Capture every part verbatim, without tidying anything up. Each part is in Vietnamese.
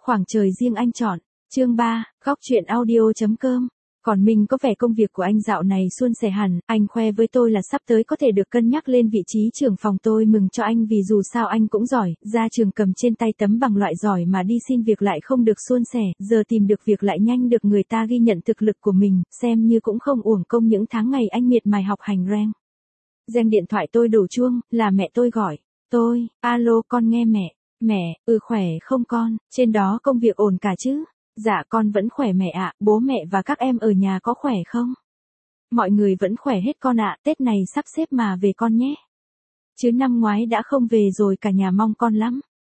Khoảng trời riêng anh chọn. Chương ba, góc truyện audio.com. Còn mình có vẻ công việc của anh dạo này suôn sẻ hẳn, anh khoe với tôi là sắp tới có thể được cân nhắc lên vị trí trưởng phòng, tôi mừng cho anh vì dù sao anh cũng giỏi, ra trường cầm trên tay tấm bằng loại giỏi mà đi xin việc lại không được suôn sẻ, giờ tìm được việc lại nhanh được người ta ghi nhận thực lực của mình, xem như cũng không uổng công những tháng ngày anh miệt mài học hành reng. Reng điện thoại tôi đổ chuông, là mẹ tôi gọi. Tôi, alo con nghe mẹ. Mẹ, ừ khỏe không con, trên đó công việc ổn cả chứ? Dạ con vẫn khỏe mẹ ạ, bố mẹ và các em ở nhà có khỏe không? Mọi người vẫn khỏe hết con ạ, Tết này sắp xếp mà về con nhé. Chứ năm ngoái đã không về rồi cả nhà mong con lắm.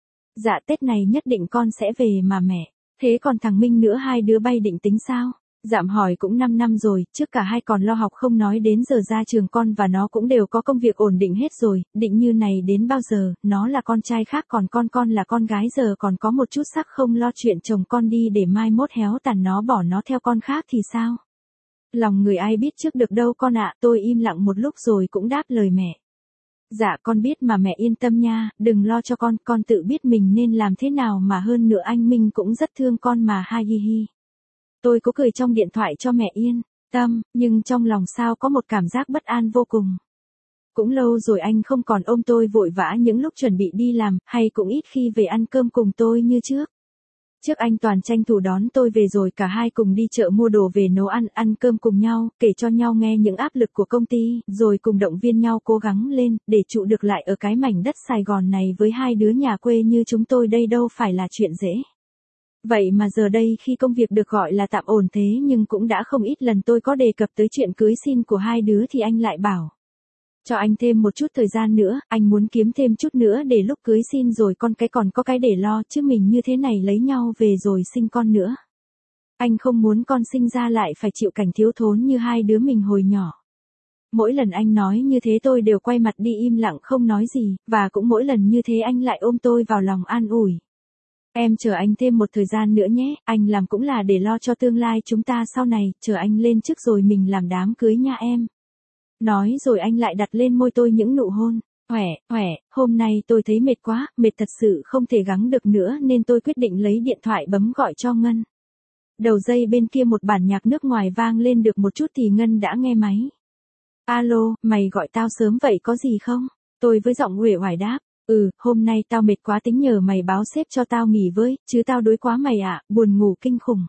Dạ Tết này nhất định con sẽ về mà mẹ. Thế còn thằng Minh nữa hai đứa bay định tính sao? Dạm hỏi cũng năm năm rồi, trước cả hai còn lo học không nói đến giờ ra trường con và nó cũng đều có công việc ổn định hết rồi, định như này đến bao giờ, nó là con trai khác còn con con là con gái giờ còn có một chút sắc không lo chuyện chồng con đi để mai mốt héo tàn nó bỏ nó theo con khác thì sao? Lòng người ai biết trước được đâu con ạ, tôi im lặng một lúc rồi cũng đáp lời mẹ. Dạ con biết mà mẹ yên tâm nha, đừng lo cho con, con tự biết mình nên làm thế nào mà hơn nữa anh Minh cũng rất thương con mà ha hi hi. Tôi có cười trong điện thoại cho mẹ yên tâm, nhưng trong lòng sao có một cảm giác bất an vô cùng. Cũng lâu rồi anh không còn ôm tôi vội vã những lúc chuẩn bị đi làm, hay cũng ít khi về ăn cơm cùng tôi như trước. Trước anh toàn tranh thủ đón tôi về rồi cả hai cùng đi chợ mua đồ về nấu ăn, ăn cơm cùng nhau, kể cho nhau nghe những áp lực của công ty, rồi cùng động viên nhau cố gắng lên, để trụ được lại ở cái mảnh đất Sài Gòn này với hai đứa nhà quê như chúng tôi đây đâu phải là chuyện dễ. Vậy mà giờ đây khi công việc được gọi là tạm ổn thế nhưng cũng đã không ít lần tôi có đề cập tới chuyện cưới xin của hai đứa thì anh lại bảo. Cho anh thêm một chút thời gian nữa, anh muốn kiếm thêm chút nữa để lúc cưới xin rồi con cái còn có cái để lo chứ mình như thế này lấy nhau về rồi sinh con nữa. Anh không muốn con sinh ra lại phải chịu cảnh thiếu thốn như hai đứa mình hồi nhỏ. Mỗi lần anh nói như thế tôi đều quay mặt đi im lặng không nói gì, và cũng mỗi lần như thế anh lại ôm tôi vào lòng an ủi. Em chờ anh thêm một thời gian nữa nhé, anh làm cũng là để lo cho tương lai chúng ta sau này, chờ anh lên chức rồi mình làm đám cưới nha em. Nói rồi anh lại đặt lên môi tôi những nụ hôn. Khỏe, khỏe, hôm nay tôi thấy mệt quá, mệt thật sự không thể gắng được nữa nên tôi quyết định lấy điện thoại bấm gọi cho Ngân. Đầu dây bên kia một bản nhạc nước ngoài vang lên được một chút thì Ngân đã nghe máy. Alo, mày gọi tao sớm vậy có gì không? Tôi với giọng uể oải đáp. Ừ, hôm nay tao mệt quá tính nhờ mày báo sếp cho tao nghỉ với, chứ tao đuối quá mày ạ, buồn ngủ kinh khủng.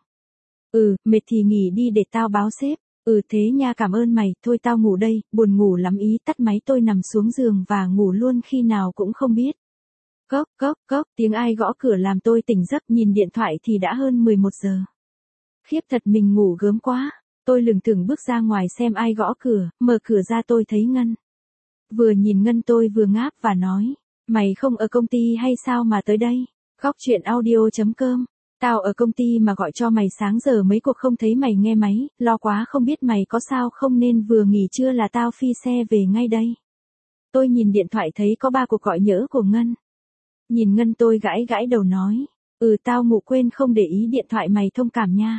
Ừ, mệt thì nghỉ đi để tao báo sếp. Ừ thế nha cảm ơn mày, thôi tao ngủ đây, buồn ngủ lắm ý, tắt máy tôi nằm xuống giường và ngủ luôn khi nào cũng không biết. Cốc, cốc, cốc, tiếng ai gõ cửa làm tôi tỉnh giấc, nhìn điện thoại thì đã hơn mười một giờ. Khiếp thật mình ngủ gớm quá, tôi lừng thừng bước ra ngoài xem ai gõ cửa, mở cửa ra tôi thấy Ngân. Vừa nhìn Ngân tôi vừa ngáp và nói. Mày không ở công ty hay sao mà tới đây? Góc truyện audio.com. Tao ở công ty mà gọi cho mày sáng giờ mấy cuộc không thấy mày nghe máy, lo quá không biết mày có sao không nên vừa nghỉ trưa là tao phi xe về ngay đây. Tôi nhìn điện thoại thấy có ba cuộc gọi nhỡ của Ngân. Nhìn Ngân tôi gãi gãi đầu nói. Ừ tao ngủ quên không để ý điện thoại mày thông cảm nha.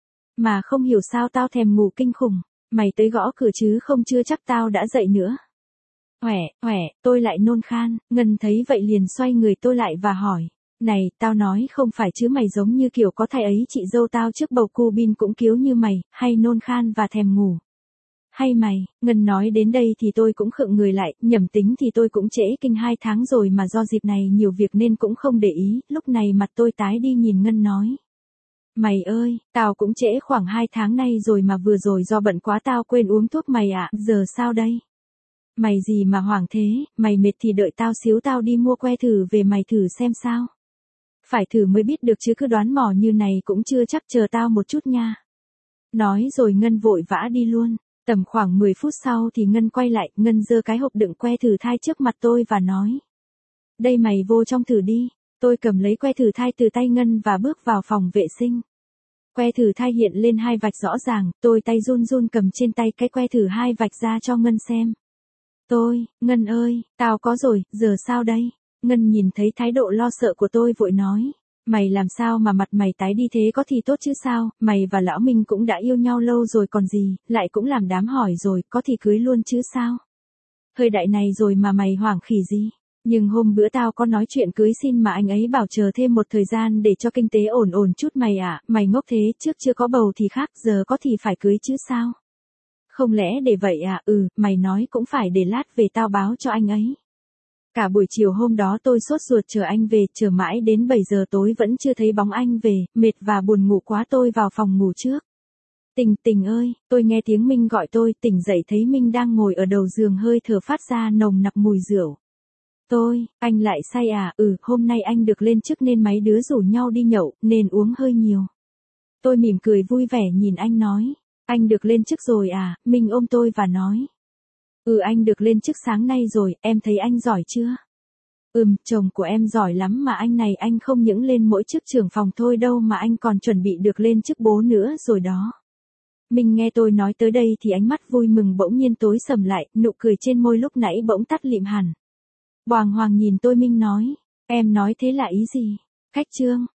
Mà không hiểu sao tao thèm ngủ kinh khủng. Mày tới gõ cửa chứ không chưa chắc tao đã dậy nữa. Khỏe, khỏe, tôi lại nôn khan, Ngân thấy vậy liền xoay người tôi lại và hỏi. Này, tao nói không phải chứ mày giống như kiểu có thai ấy chị dâu tao trước bầu cu bin cũng kiếu như mày, hay nôn khan và thèm ngủ. Hay mày, Ngân nói đến đây thì tôi cũng khựng người lại, nhầm tính thì tôi cũng trễ kinh hai tháng rồi mà do dịp này nhiều việc nên cũng không để ý, lúc này mặt tôi tái đi nhìn Ngân nói. Mày ơi, tao cũng trễ khoảng hai tháng nay rồi mà vừa rồi do bận quá tao quên uống thuốc mày ạ, giờ sao đây? Mày gì mà hoảng thế, mày mệt thì đợi tao xíu tao đi mua que thử về mày thử xem sao. Phải thử mới biết được chứ cứ đoán mò như này cũng chưa chắc, chờ tao một chút nha. Nói rồi Ngân vội vã đi luôn, tầm khoảng mười phút sau thì Ngân quay lại, Ngân giơ cái hộp đựng que thử thai trước mặt tôi và nói. Đây mày vô trong thử đi, tôi cầm lấy que thử thai từ tay Ngân và bước vào phòng vệ sinh. Que thử thai hiện lên hai vạch rõ ràng, tôi tay run run cầm trên tay cái que thử hai vạch ra cho Ngân xem. Tôi, Ngân ơi, tao có rồi, giờ sao đây? Ngân nhìn thấy thái độ lo sợ của tôi vội nói. Mày làm sao mà mặt mày tái đi thế có thì tốt chứ sao, mày và lão Minh cũng đã yêu nhau lâu rồi còn gì, lại cũng làm đám hỏi rồi, có thì cưới luôn chứ sao? Thời đại này rồi mà mày hoảng khỉ gì? Nhưng hôm bữa tao có nói chuyện cưới xin mà anh ấy bảo chờ thêm một thời gian để cho kinh tế ổn ổn chút mày ạ, mày ngốc thế, trước chưa có bầu thì khác, giờ có thì phải cưới chứ sao? Không lẽ để vậy à, ừ, mày nói cũng phải, để lát về tao báo cho anh ấy. Cả buổi chiều hôm đó tôi sốt ruột chờ anh về, chờ mãi đến bảy giờ tối vẫn chưa thấy bóng anh về, mệt và buồn ngủ quá tôi vào phòng ngủ trước. Tình tình ơi, tôi nghe tiếng Minh gọi tôi, tỉnh dậy thấy Minh đang ngồi ở đầu giường hơi thở phát ra nồng nặc mùi rượu. Tôi, anh lại say à, ừ, hôm nay anh được lên chức nên mấy đứa rủ nhau đi nhậu, nên uống hơi nhiều. Tôi mỉm cười vui vẻ nhìn anh nói, anh được lên chức rồi à, Minh ôm tôi và nói. Ừ, anh được lên chức sáng nay rồi, em thấy anh giỏi chưa? Ừm, chồng của em giỏi lắm mà anh này, anh không những lên mỗi chức trưởng phòng thôi đâu mà anh còn chuẩn bị được lên chức bố nữa rồi đó. Minh nghe tôi nói tới đây thì ánh mắt vui mừng bỗng nhiên tối sầm lại, nụ cười trên môi lúc nãy bỗng tắt lịm hẳn. Bàng hoàng nhìn tôi, Minh nói, em nói thế là ý gì? Khách trương,